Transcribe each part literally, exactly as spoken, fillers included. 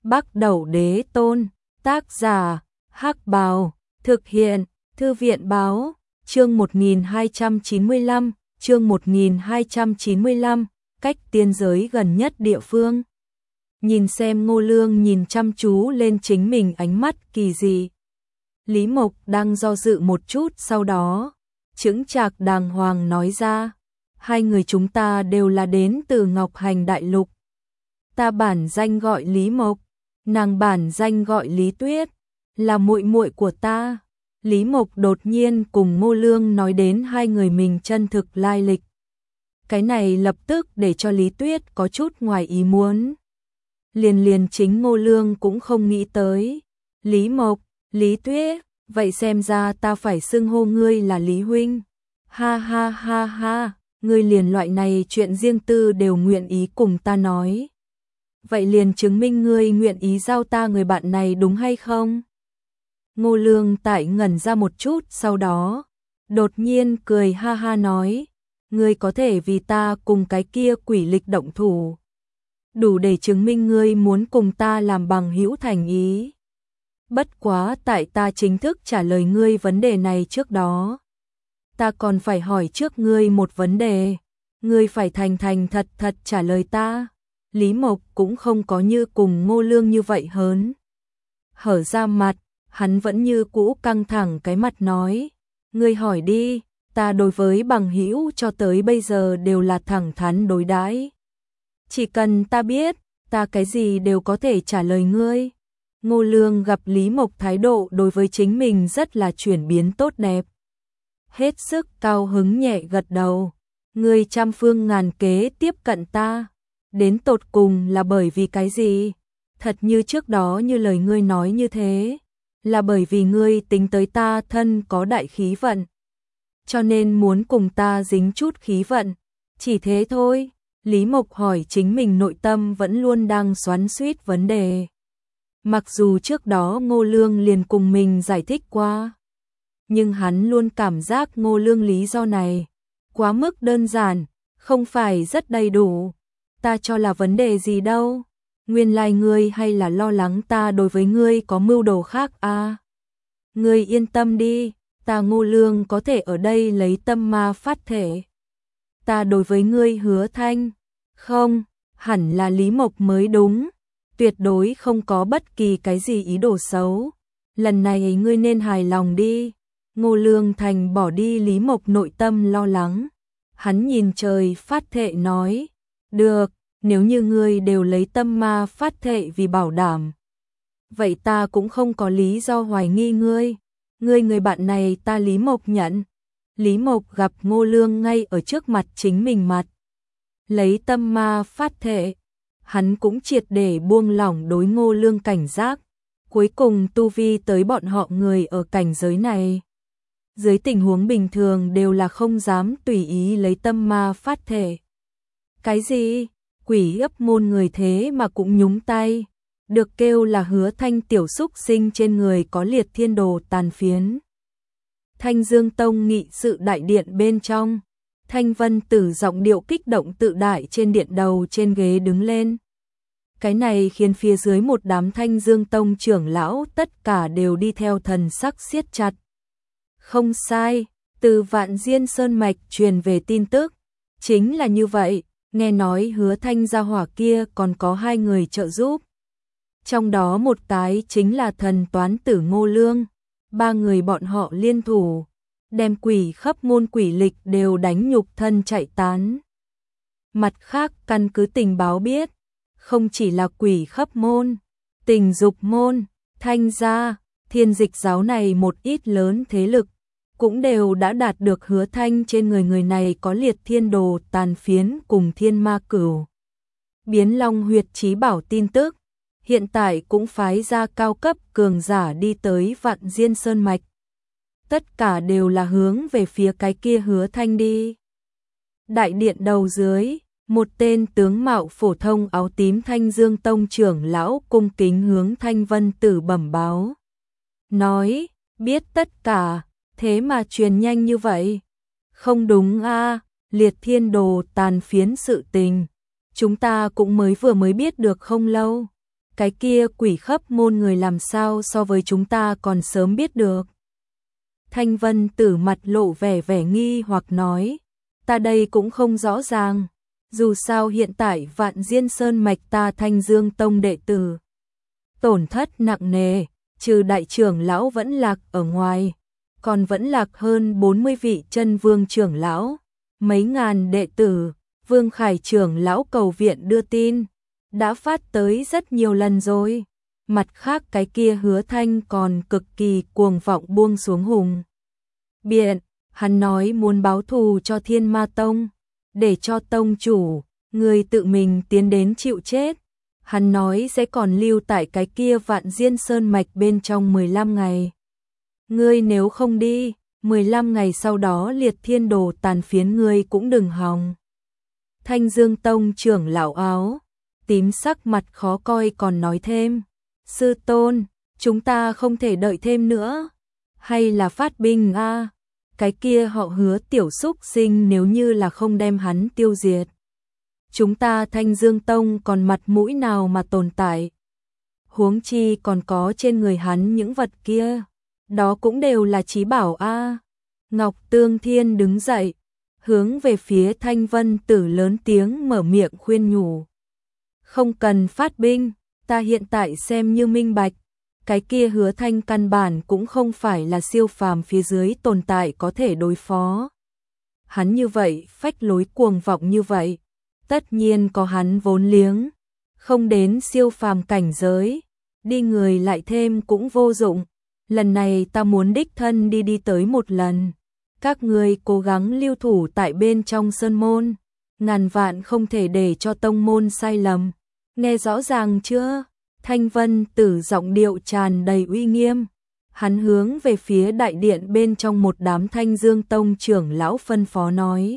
Bắc Đẩu Đế Tôn, tác giả, Hắc Bào, thực hiện, Thư viện Báo, chương một nghìn hai trăm chín mươi lăm, chương một nghìn hai trăm chín mươi lăm, cách tiên giới gần nhất địa phương. Nhìn xem Ngô Lương nhìn chăm chú lên chính mình ánh mắt kỳ dị. Lý Mộc đang do dự một chút, sau đó chững chạc đàng hoàng nói ra, hai người chúng ta đều là đến từ Ngọc Hành Đại Lục. Ta bản danh gọi Lý Mộc, nàng bản danh gọi Lý Tuyết, là muội muội của ta. Lý Mộc đột nhiên cùng Ngô Lương nói đến hai người mình chân thực lai lịch. Cái này lập tức để cho Lý Tuyết có chút ngoài ý muốn. Liền liền chính Ngô Lương cũng không nghĩ tới. Lý Mộc, Lý Tuyết, vậy xem ra ta phải xưng hô ngươi là Lý huynh. Ha ha ha ha, ngươi liền loại này chuyện riêng tư đều nguyện ý cùng ta nói. Vậy liền chứng minh ngươi nguyện ý giao ta người bạn này đúng hay không? Ngô Lương tại ngẩn ra một chút, sau đó đột nhiên cười ha ha nói, ngươi có thể vì ta cùng cái kia quỷ lịch động thủ, đủ để chứng minh ngươi muốn cùng ta làm bằng hữu thành ý. Bất quá tại ta chính thức trả lời ngươi vấn đề này trước đó, ta còn phải hỏi trước ngươi một vấn đề, ngươi phải thành thành thật thật trả lời ta. Lý Mộc cũng không có như cùng Ngô Lương như vậy hớn hở ra mặt, hắn vẫn như cũ căng thẳng cái mặt nói, ngươi hỏi đi, ta đối với bằng hữu cho tới bây giờ đều là thẳng thắn đối đãi. Chỉ cần ta biết, ta cái gì đều có thể trả lời ngươi. Ngô Lương gặp Lý Mộc thái độ đối với chính mình rất là chuyển biến tốt đẹp. Hết sức cao hứng nhẹ gật đầu, ngươi trăm phương ngàn kế tiếp cận ta, đến tột cùng là bởi vì cái gì? Thật như trước đó như lời ngươi nói như thế, là bởi vì ngươi tính tới ta thân có đại khí vận, cho nên muốn cùng ta dính chút khí vận, chỉ thế thôi. Lý Mộc hỏi chính mình nội tâm vẫn luôn đang xoắn xuýt vấn đề. Mặc dù trước đó Ngô Lương liền cùng mình giải thích qua, nhưng hắn luôn cảm giác Ngô Lương lý do này quá mức đơn giản, không phải rất đầy đủ. Ta cho là vấn đề gì đâu, nguyên lai ngươi hay là lo lắng ta đối với ngươi có mưu đồ khác à? Ngươi yên tâm đi, ta Ngô Lương có thể ở đây lấy tâm ma phát thể. Ta đối với ngươi hứa thanh, không, hẳn là Lý Mộc mới đúng, tuyệt đối không có bất kỳ cái gì ý đồ xấu. Lần này ngươi nên hài lòng đi. Ngô Lương thành bỏ đi Lý Mộc nội tâm lo lắng. Hắn nhìn trời phát thệ nói, được, nếu như ngươi đều lấy tâm ma phát thệ vì bảo đảm, vậy ta cũng không có lý do hoài nghi ngươi. Ngươi người bạn này ta Lý Mộc nhận. Lý Mộc gặp Ngô Lương ngay ở trước mặt chính mình mặt, lấy tâm ma phát thệ, hắn cũng triệt để buông lỏng đối Ngô Lương cảnh giác. Cuối cùng tu vi tới bọn họ người ở cảnh giới này, dưới tình huống bình thường đều là không dám tùy ý lấy tâm ma phát thể. Cái gì? Quỷ ấp môn người thế mà cũng nhúng tay, được kêu là hứa thanh tiểu xúc sinh trên người có liệt thiên đồ tàn phiến. Thanh Dương Tông nghị sự đại điện bên trong, Thanh Vân Tử giọng điệu kích động tự đại trên điện đầu trên ghế đứng lên. Cái này khiến phía dưới một đám Thanh Dương Tông trưởng lão tất cả đều đi theo thần sắc siết chặt. Không sai, từ Vạn Diên Sơn Mạch truyền về tin tức, chính là như vậy, nghe nói hứa thanh gia hỏa kia còn có hai người trợ giúp. Trong đó một cái chính là thần toán tử Ngô Lương, ba người bọn họ liên thủ, đem quỷ khắp môn quỷ lịch đều đánh nhục thân chạy tán. Mặt khác căn cứ tình báo biết, không chỉ là quỷ khắp môn, tình dục môn, thanh gia, thiên dịch giáo này một ít lớn thế lực, cũng đều đã đạt được hứa thanh trên người người này có liệt thiên đồ tàn phiến cùng thiên ma cửu biến long huyệt chí bảo tin tức. Hiện tại cũng phái ra cao cấp cường giả đi tới Vạn Diên Sơn Mạch. Tất cả đều là hướng về phía cái kia hứa thanh đi. Đại điện đầu dưới, một tên tướng mạo phổ thông áo tím Thanh Dương Tông trưởng lão cung kính hướng Thanh Vân Tử bẩm báo. Nói, biết tất cả, thế mà truyền nhanh như vậy. Không đúng a, liệt thiên đồ tàn phiến sự tình, chúng ta cũng mới vừa mới biết được không lâu. cái kia quỷ khắp môn người làm sao so với chúng ta còn sớm biết được. Thanh Vân Tử mặt lộ vẻ vẻ nghi hoặc nói, ta đây cũng không rõ ràng, dù sao hiện tại Vạn Diên Sơn mạch ta Thanh Dương Tông đệ tử tổn thất nặng nề, trừ đại trưởng lão vẫn lạc ở ngoài, còn vẫn lạc hơn bốn mươi vị chân vương trưởng lão, mấy ngàn đệ tử. Vương Khải trưởng lão cầu viện đưa tin, đã phát tới rất nhiều lần rồi. Mặt khác cái kia Hứa Thanh còn cực kỳ cuồng vọng buông xuống hùng biện, hắn nói muốn báo thù cho Thiên Ma Tông, để cho tông chủ, người tự mình tiến đến chịu chết. Hắn nói sẽ còn lưu tại cái kia Vạn Diên Sơn mạch bên trong mười lăm ngày. Ngươi nếu không đi, mười lăm ngày sau đó liệt thiên đồ tàn phiến ngươi cũng đừng hòng. Thanh Dương Tông trưởng lão áo tím sắc mặt khó coi còn nói thêm, sư tôn, chúng ta không thể đợi thêm nữa, hay là phát binh a? Cái kia họ Hứa tiểu xúc sinh nếu như là không đem hắn tiêu diệt, chúng ta Thanh Dương Tông còn mặt mũi nào mà tồn tại? Huống chi còn có trên người hắn những vật kia, đó cũng đều là chí bảo a. Ngọc Tương Thiên đứng dậy, hướng về phía Thanh Vân Tử lớn tiếng mở miệng khuyên nhủ. Không cần phát binh, ta hiện tại xem như minh bạch, cái kia Hứa Thanh căn bản cũng không phải là siêu phàm phía dưới tồn tại có thể đối phó. Hắn như vậy, phách lối cuồng vọng như vậy, tất nhiên có hắn vốn liếng, không đến siêu phàm cảnh giới, đi người lại thêm cũng vô dụng. Lần này ta muốn đích thân đi đi tới một lần. Các ngươi cố gắng lưu thủ tại bên trong sơn môn, ngàn vạn không thể để cho tông môn sai lầm. Nghe rõ ràng chưa? Thanh Vân Tử giọng điệu tràn đầy uy nghiêm. Hắn hướng về phía đại điện bên trong một đám Thanh Dương Tông trưởng lão phân phó nói.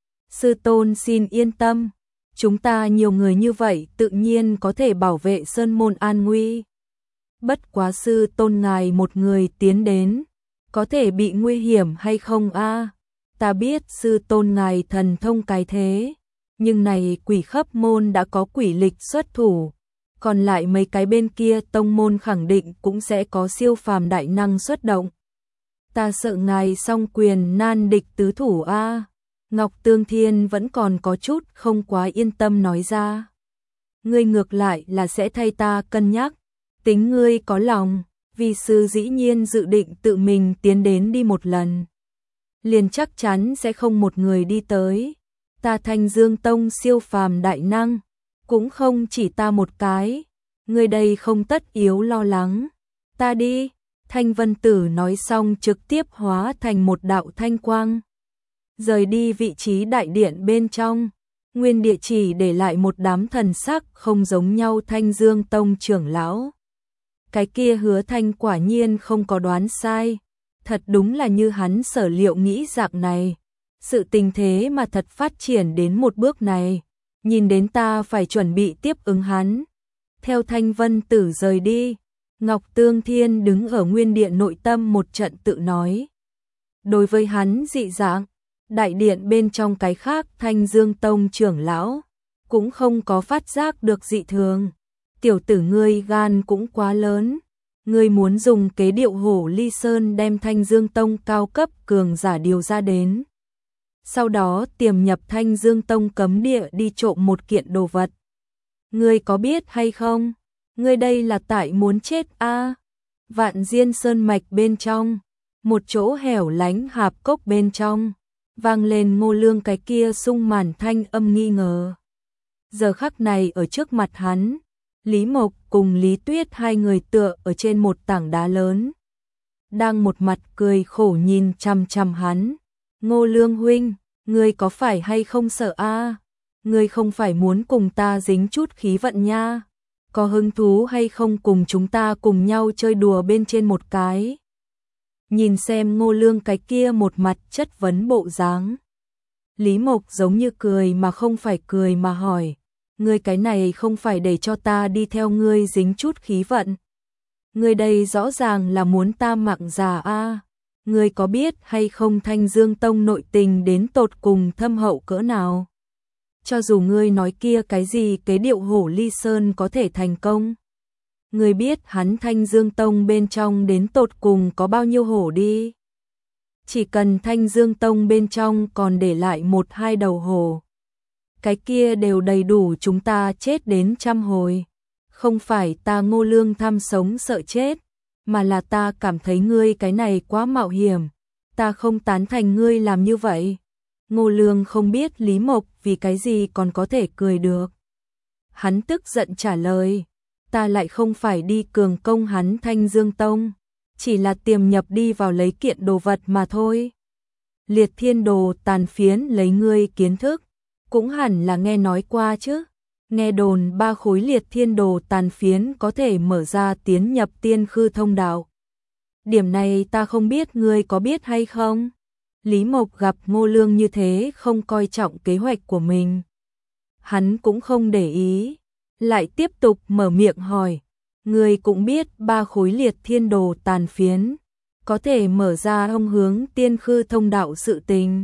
Sư tôn xin yên tâm, chúng ta nhiều người như vậy tự nhiên có thể bảo vệ sơn môn an nguy. Bất quá sư tôn ngài một người tiến đến, có thể bị nguy hiểm hay không a? Ta biết sư tôn ngài thần thông cái thế, nhưng này quỷ khắp môn đã có quỷ lịch xuất thủ, còn lại mấy cái bên kia tông môn khẳng định cũng sẽ có siêu phàm đại năng xuất động. Ta sợ ngài song quyền nan địch tứ thủ a. Ngọc Tương Thiên vẫn còn có chút không quá yên tâm nói ra. Ngươi ngược lại là sẽ thay ta cân nhắc, tính ngươi có lòng, vì sư dĩ nhiên dự định tự mình tiến đến đi một lần. Liền chắc chắn sẽ không một người đi tới. Ta Thanh Dương Tông siêu phàm đại năng, cũng không chỉ ta một cái, ngươi đây không tất yếu lo lắng. Ta đi, Thanh Vân Tử nói xong trực tiếp hóa thành một đạo thanh quang. Rời đi vị trí đại điện bên trong, nguyên địa chỉ để lại một đám thần sắc không giống nhau Thanh Dương Tông trưởng lão. Cái kia Hứa Thanh quả nhiên không có đoán sai, thật đúng là như hắn sở liệu nghĩ dạng này. Sự tình thế mà thật phát triển đến một bước này, nhìn đến ta phải chuẩn bị tiếp ứng hắn. Theo Thanh Vân Tử rời đi, Ngọc Tương Thiên đứng ở nguyên điện nội tâm một trận tự nói. Đối với hắn dị dạng, đại điện bên trong cái khác Thanh Dương Tông trưởng lão cũng không có phát giác được dị thường. Tiểu tử ngươi gan cũng quá lớn, ngươi muốn dùng kế điệu hổ ly sơn đem Thanh Dương Tông cao cấp cường giả điều ra đến. Sau đó tiềm nhập Thanh Dương Tông cấm địa đi trộm một kiện đồ vật. Ngươi có biết hay không? Ngươi đây là tại muốn chết a? À? Vạn Diên Sơn mạch bên trong, một chỗ hẻo lánh hạp cốc bên trong, vang lên Ngô Lương cái kia sung màn thanh âm nghi ngờ. Giờ khắc này ở trước mặt hắn, Lý Mộc cùng Lý Tuyết hai người tựa ở trên một tảng đá lớn, đang một mặt cười khổ nhìn chằm chằm hắn. Ngô Lương huynh, ngươi có phải hay không sợ a? À? Ngươi không phải muốn cùng ta dính chút khí vận nha? Có hứng thú hay không cùng chúng ta cùng nhau chơi đùa bên trên một cái? Nhìn xem Ngô Lương cái kia một mặt chất vấn bộ dáng, Lý Mộc giống như cười mà không phải cười mà hỏi, ngươi cái này không phải để cho ta đi theo ngươi dính chút khí vận? Ngươi đây rõ ràng là muốn ta mặng già a. À? Ngươi có biết hay không Thanh Dương Tông nội tình đến tột cùng thâm hậu cỡ nào? Cho dù ngươi nói kia cái gì kế điệu hổ ly sơn có thể thành công, Ngươi biết hắn Thanh Dương Tông bên trong đến tột cùng có bao nhiêu hổ đi. Chỉ cần Thanh Dương Tông bên trong còn để lại một hai đầu hổ, cái kia đều đầy đủ chúng ta chết đến trăm hồi. Không phải ta Ngô Lương tham sống sợ chết, mà là ta cảm thấy ngươi cái này quá mạo hiểm, ta không tán thành ngươi làm như vậy. Ngô Lương không biết Lý Mộc vì cái gì còn có thể cười được. Hắn tức giận trả lời, ta lại không phải đi cường công hắn Thanh Dương Tông, chỉ là tiềm nhập đi vào lấy kiện đồ vật mà thôi. Liệt thiên đồ tàn phiến lấy ngươi kiến thức, cũng hẳn là nghe nói qua chứ. Nghe đồn ba khối liệt thiên đồ tàn phiến có thể mở ra tiến nhập tiên khư thông đạo. Điểm này ta không biết ngươi có biết hay không? Lý Mộc gặp Ngô Lương như thế không coi trọng kế hoạch của mình. Hắn cũng không để ý, lại tiếp tục mở miệng hỏi. Ngươi cũng biết ba khối liệt thiên đồ tàn phiến có thể mở ra thông hướng tiên khư thông đạo sự tình.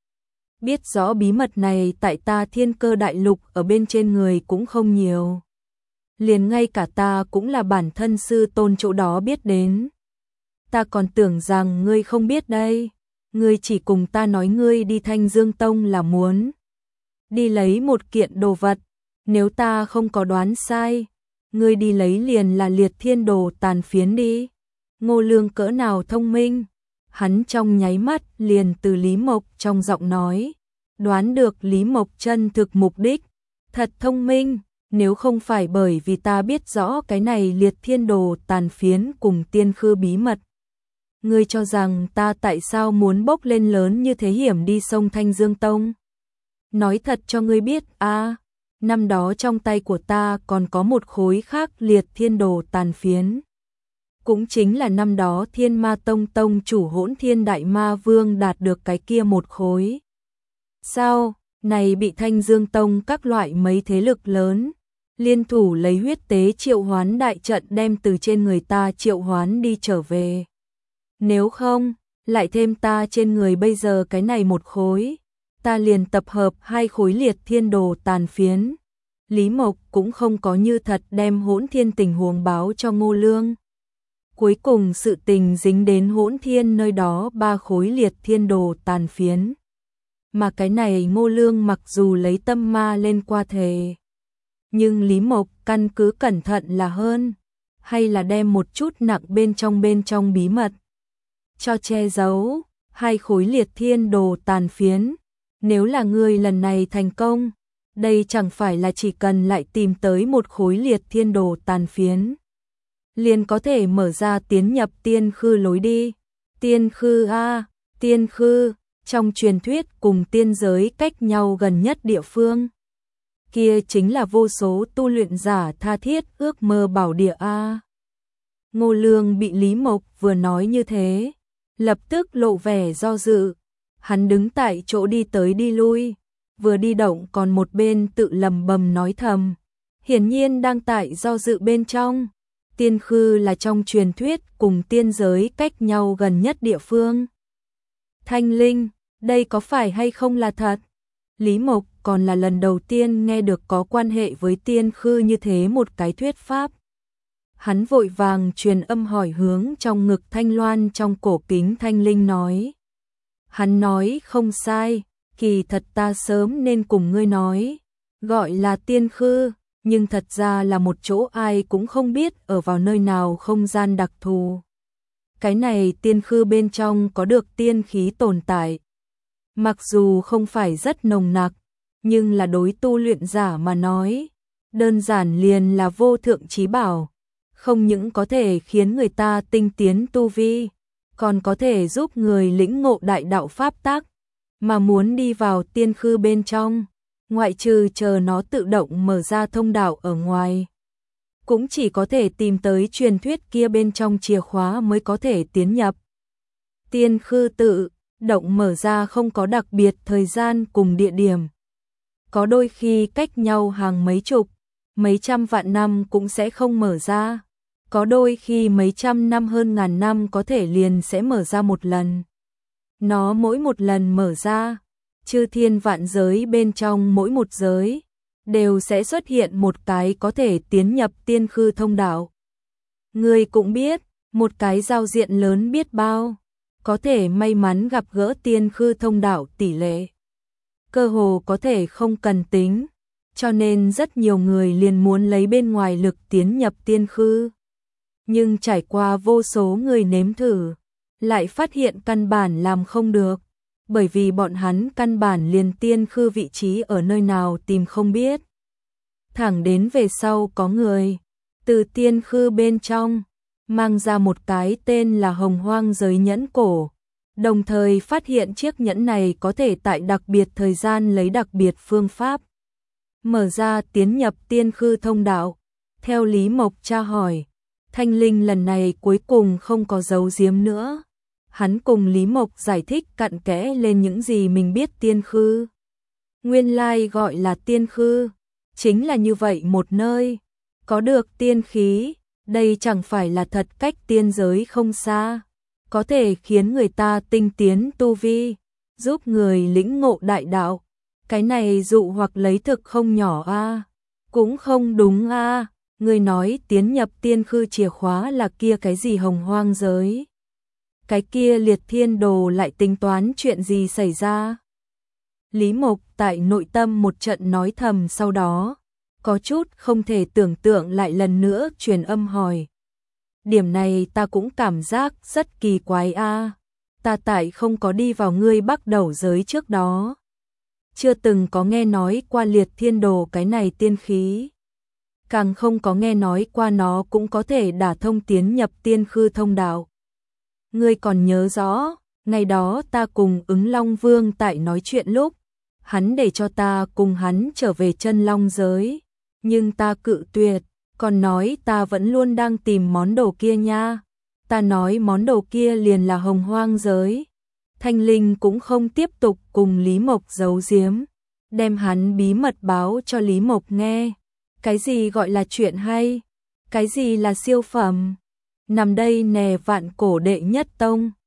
Biết rõ bí mật này tại ta Thiên Cơ Đại Lục ở bên trên người cũng không nhiều. Liền ngay cả ta cũng là bản thân sư tôn chỗ đó biết đến. Ta còn tưởng rằng ngươi không biết đây. Ngươi chỉ cùng ta nói ngươi đi Thanh Dương Tông là muốn đi lấy một kiện đồ vật. Nếu ta không có đoán sai, ngươi đi lấy liền là liệt thiên đồ tàn phiến đi. Ngô Lương cỡ nào thông minh. Hắn trong nháy mắt liền từ Lý Mộc trong giọng nói đoán được Lý Mộc chân thực mục đích. Thật thông minh, nếu không phải bởi vì ta biết rõ cái này liệt thiên đồ tàn phiến cùng tiên khư bí mật. Ngươi cho rằng ta tại sao muốn bốc lên lớn như thế hiểm đi sông Thanh Dương Tông? Nói thật cho ngươi biết a, à, năm đó trong tay của ta còn có một khối khác liệt thiên đồ tàn phiến. Cũng chính là năm đó Thiên Ma Tông tông chủ Hỗn Thiên Đại Ma Vương đạt được cái kia một khối. Sao, này bị Thanh Dương Tông các loại mấy thế lực lớn liên thủ lấy huyết tế triệu hoán đại trận đem từ trên người ta triệu hoán đi trở về. Nếu không, lại thêm ta trên người bây giờ cái này một khối, ta liền tập hợp hai khối liệt thiên đồ tàn phiến. Lý Mộc cũng không có như thật đem Hỗn Thiên tình huống báo cho Ngô Lương. Cuối cùng sự tình dính đến Hỗn Thiên nơi đó ba khối liệt thiên đồ tàn phiến. Mà cái này Ngô Lương mặc dù lấy tâm ma lên qua thề, nhưng Lý Mộc căn cứ cẩn thận là hơn, hay là đem một chút nặng bên trong bên trong bí mật cho che giấu. Hai khối liệt thiên đồ tàn phiến, nếu là ngươi lần này thành công, đây chẳng phải là chỉ cần lại tìm tới một khối liệt thiên đồ tàn phiến, liền có thể mở ra tiến nhập tiên khư lối đi. Tiên khư a, tiên khư, trong truyền thuyết cùng tiên giới cách nhau gần nhất địa phương. Kia chính là vô số tu luyện giả tha thiết ước mơ bảo địa a. Ngô Lương bị Lý Mộc vừa nói như thế, lập tức lộ vẻ do dự. Hắn đứng tại chỗ đi tới đi lui, vừa đi động còn một bên tự lầm bầm nói thầm, hiển nhiên đang tại do dự bên trong. Tiên khư là trong truyền thuyết cùng tiên giới cách nhau gần nhất địa phương. Thanh Linh, đây có phải hay không là thật? Lý Mộc còn là lần đầu tiên nghe được có quan hệ với tiên khư như thế một cái thuyết pháp. Hắn vội vàng truyền âm hỏi hướng trong ngực Thanh Loan trong cổ kính Thanh Linh nói. Hắn nói không sai, kỳ thật ta sớm nên cùng ngươi nói, gọi là tiên khư, nhưng thật ra là một chỗ ai cũng không biết ở vào nơi nào không gian đặc thù. Cái này tiên khư bên trong có được tiên khí tồn tại. Mặc dù không phải rất nồng nặc, nhưng là đối tu luyện giả mà nói, đơn giản liền là vô thượng chí bảo. Không những có thể khiến người ta tinh tiến tu vi, còn có thể giúp người lĩnh ngộ đại đạo pháp tắc. Mà muốn đi vào tiên khư bên trong, ngoại trừ chờ nó tự động mở ra thông đạo ở ngoài, cũng chỉ có thể tìm tới truyền thuyết kia bên trong chìa khóa mới có thể tiến nhập. Tiên khư tự động mở ra không có đặc biệt thời gian cùng địa điểm. Có đôi khi cách nhau hàng mấy chục, mấy trăm vạn năm cũng sẽ không mở ra. Có đôi khi mấy trăm năm hơn ngàn năm có thể liền sẽ mở ra một lần. Nó mỗi một lần mở ra, chư thiên vạn giới bên trong mỗi một giới, đều sẽ xuất hiện một cái có thể tiến nhập tiên khư thông đạo. Ngươi cũng biết, một cái giao diện lớn biết bao, có thể may mắn gặp gỡ tiên khư thông đạo tỷ lệ. Cơ hồ có thể không cần tính, cho nên rất nhiều người liền muốn lấy bên ngoài lực tiến nhập tiên khư. Nhưng trải qua vô số người nếm thử, lại phát hiện căn bản làm không được, bởi vì bọn hắn căn bản liền tiên khư vị trí ở nơi nào tìm không biết. Thẳng đến về sau có người, từ tiên khư bên trong, mang ra một cái tên là Hồng Hoang giới nhẫn cổ, đồng thời phát hiện chiếc nhẫn này có thể tại đặc biệt thời gian lấy đặc biệt phương pháp mở ra tiến nhập tiên khư thông đạo. Theo Lý Mộc tra hỏi, Thanh Linh lần này cuối cùng không có giấu giếm nữa. Hắn cùng Lý Mộc giải thích cặn kẽ lên những gì mình biết tiên khư. Nguyên lai gọi là tiên khư, chính là như vậy một nơi, có được tiên khí, đây chẳng phải là thật cách tiên giới không xa, có thể khiến người ta tinh tiến tu vi, giúp người lĩnh ngộ đại đạo. Cái này dụ hoặc lấy thực không nhỏ a, à? Cũng không đúng a, à? Người nói tiến nhập tiên khư chìa khóa là kia cái gì Hồng Hoang giới? Cái kia Liệt Thiên Đồ lại tính toán chuyện gì xảy ra? Lý Mộc tại nội tâm một trận nói thầm, sau đó có chút không thể tưởng tượng lại lần nữa truyền âm hỏi. Điểm này ta cũng cảm giác rất kỳ quái a, à? Ta tại không có đi vào ngươi bắt đầu giới trước đó, chưa từng có nghe nói qua Liệt Thiên Đồ cái này tiên khí, càng không có nghe nói qua nó cũng có thể đả thông tiến nhập tiên khư thông đạo. Ngươi còn nhớ rõ, ngày đó ta cùng Ứng Long Vương tại nói chuyện lúc, hắn để cho ta cùng hắn trở về chân long giới, nhưng ta cự tuyệt, còn nói ta vẫn luôn đang tìm món đồ kia nha. Ta nói món đồ kia liền là Hồng Hoang giới. Thanh Linh cũng không tiếp tục cùng Lý Mộc giấu giếm, đem hắn bí mật báo cho Lý Mộc nghe. Cái gì gọi là chuyện hay? Cái gì là siêu phẩm? Nằm đây nè, vạn cổ đệ nhất tông,